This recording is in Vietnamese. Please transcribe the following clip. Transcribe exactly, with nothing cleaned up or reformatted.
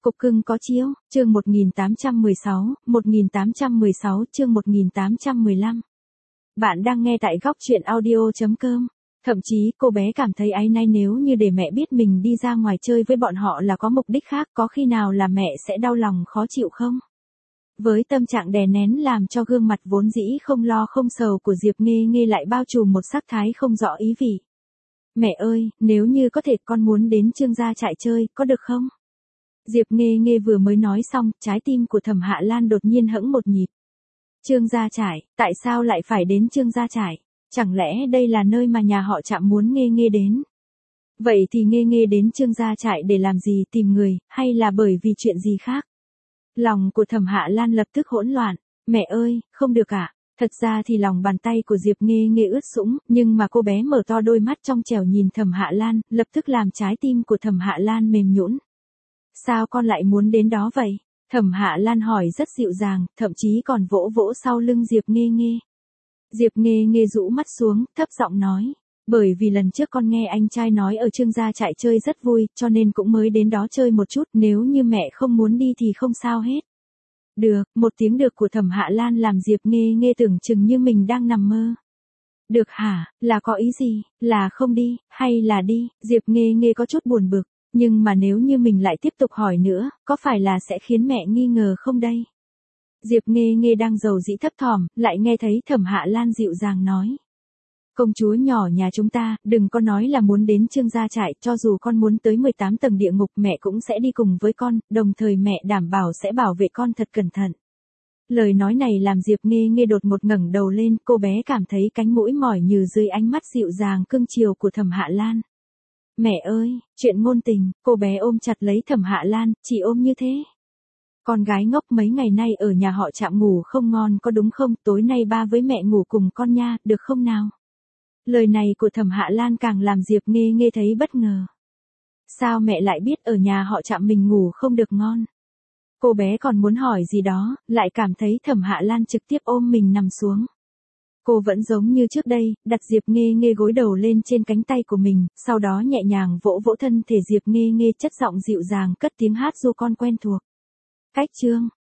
Cục cưng có chiếu, chương một nghìn tám trăm mười sáu, một nghìn tám trăm mười sáu chương một nghìn tám trăm mười lăm. Bạn đang nghe tại góc truyện audio chấm com. Thậm chí cô bé cảm thấy áy náy nếu như để mẹ biết mình đi ra ngoài chơi với bọn họ là có mục đích khác, có khi nào là mẹ sẽ đau lòng khó chịu không? Với tâm trạng đè nén làm cho gương mặt vốn dĩ không lo không sầu của Diệp Nghê Nghê lại bao trùm một sắc thái không rõ ý vị. Mẹ ơi, nếu như có thể con muốn đến Trương gia trại chơi, có được không? Diệp Nghê Nghê vừa mới nói xong, trái tim của Thẩm Hạ Lan đột nhiên hững một nhịp. Trương gia trại, tại sao lại phải đến Trương gia trại? Chẳng lẽ đây là nơi mà nhà họ Trạm muốn Nghê Nghê đến? Vậy thì Nghê Nghê đến Trương gia trại để làm gì, tìm người, hay là bởi vì chuyện gì khác? Lòng của Thẩm Hạ Lan lập tức hỗn loạn. Mẹ ơi, không được ạ. À? Thật ra thì lòng bàn tay của Diệp Nghê Nghê ướt sũng, nhưng mà cô bé mở to đôi mắt trong trẻo nhìn Thẩm Hạ Lan, lập tức làm trái tim của Thẩm Hạ Lan mềm nhũn. Sao con lại muốn đến đó vậy? Thẩm Hạ Lan hỏi rất dịu dàng, thậm chí còn vỗ vỗ sau lưng Diệp Nghê Nghê. Diệp Nghê Nghê rũ mắt xuống, thấp giọng nói. Bởi vì lần trước con nghe anh trai nói ở Trương gia trại chơi rất vui, cho nên cũng mới đến đó chơi một chút, nếu như mẹ không muốn đi thì không sao hết. Được, một tiếng được của Thẩm Hạ Lan làm Diệp Nghê Nghê tưởng chừng như mình đang nằm mơ. Được hả, là có ý gì, là không đi, hay là đi? Diệp Nghê Nghê có chút buồn bực. Nhưng mà nếu như mình lại tiếp tục hỏi nữa, có phải là sẽ khiến mẹ nghi ngờ không đây? Diệp Nghê Nghê đang dầu dĩ thấp thỏm, lại nghe thấy Thẩm Hạ Lan dịu dàng nói. Công chúa nhỏ nhà chúng ta, đừng có nói là muốn đến Trương gia trại, cho dù con muốn tới mười tám tầng địa ngục mẹ cũng sẽ đi cùng với con, đồng thời mẹ đảm bảo sẽ bảo vệ con thật cẩn thận. Lời nói này làm Diệp Nghê Nghê đột một ngẩng đầu lên, cô bé cảm thấy cánh mũi mỏi nhừ dưới ánh mắt dịu dàng cưng chiều của Thẩm Hạ Lan. Mẹ ơi, chuyện ngôn tình, cô bé ôm chặt lấy Thẩm Hạ Lan, chỉ ôm như thế. Con gái ngốc mấy ngày nay ở nhà họ Trạm ngủ không ngon có đúng không, tối nay ba với mẹ ngủ cùng con nha, được không nào? Lời này của Thẩm Hạ Lan càng làm Diệp Nghê Nghê thấy bất ngờ. Sao mẹ lại biết ở nhà họ Trạm mình ngủ không được ngon? Cô bé còn muốn hỏi gì đó, lại cảm thấy Thẩm Hạ Lan trực tiếp ôm mình nằm xuống. Cô vẫn giống như trước đây, đặt Diệp Nghê Nghê gối đầu lên trên cánh tay của mình, sau đó nhẹ nhàng vỗ vỗ thân thể Diệp Nghê Nghê, chất giọng dịu dàng cất tiếng hát du con quen thuộc. Cách chương